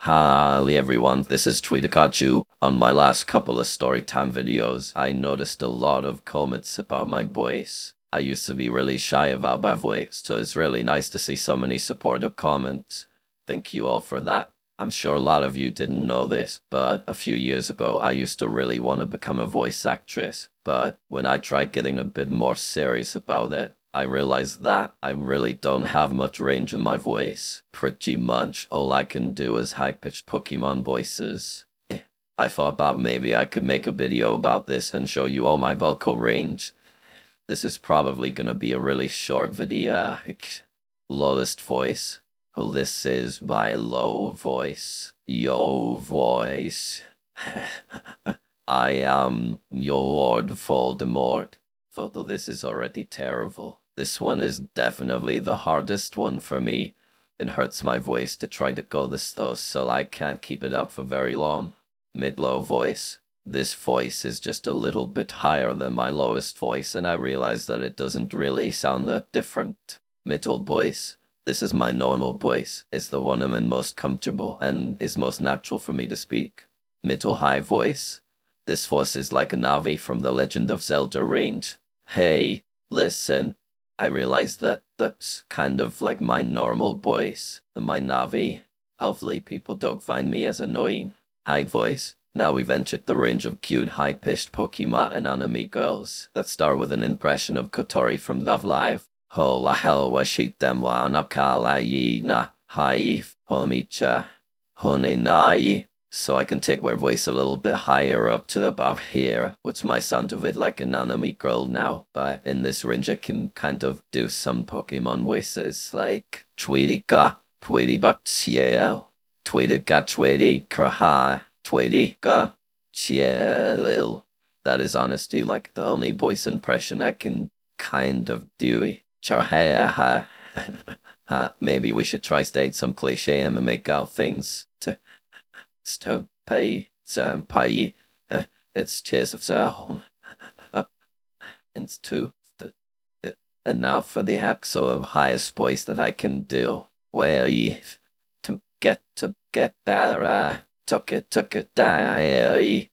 Hi everyone, this is Tweetakachu. On my last couple of storytime videos, I noticed a lot of comments about my voice. I used to be really shy about my voice, so it's really nice to see so many supportive comments. Thank you all for that. I'm sure a lot of you didn't know this, but a few years ago I used to really want to become a voice actress. But when I tried getting a bit more serious about it, I realized that I really don't have much range in my voice. Pretty much all I can do is high-pitched Pokemon voices. I thought about maybe I could make a video about this and show you all my vocal range. This is probably gonna be a really short video. Lowest voice. Well, this is my low voice. Yo voice. I am your Lord Voldemort. Although this is already terrible. This one is definitely the hardest one for me. It hurts my voice to try to go this though, so I can't keep it up for very long. Mid-low voice. This voice is just a little bit higher than my lowest voice, and I realize that it doesn't really sound that different. Middle voice. This is my normal voice. It's the one I'm in most comfortable and is most natural for me to speak. Middle high voice. This voice is like a Navi from the Legend of Zelda range. Hey, listen. I realize that that's kind of like my normal voice, my Navi. Hopefully people don't find me as annoying. High voice. Now we've entered the range of cute high-pitched Pokemon and anime girls that start with an impression of Kotori from Love Live. Hola hell wa shitem wa nakala na haif homicha honenai. So I can take my voice a little bit higher up to about here, which might sound a bit like an anime girl now, but in this range I can kind of do some Pokemon voices like Tweetika, Tweetibuxiel, Tweetika Tweetika, Tweetika, Chielil. That is honestly like the only voice impression I can kind of do. Charheha. Maybe we should try state some cliche and make out things to Stopay, Sampai, it's tears of sound. It's two. And now for the axle of highest voice that I can do. Where you to get better, took it, die.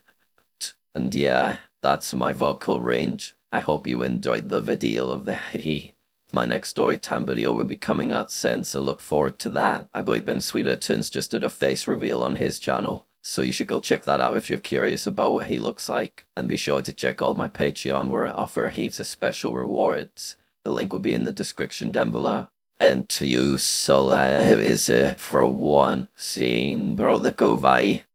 And yeah, that's my vocal range. I hope you enjoyed the video of the My next storytime video will be coming out soon, so look forward to that. I believe Ben Sweetertons just did a face reveal on his channel, so you should go check that out if you're curious about what he looks like. And be sure to check out my Patreon where I offer heaps of special rewards. The link will be in the description down below. And to you, so is it for one scene, bro, the go bye.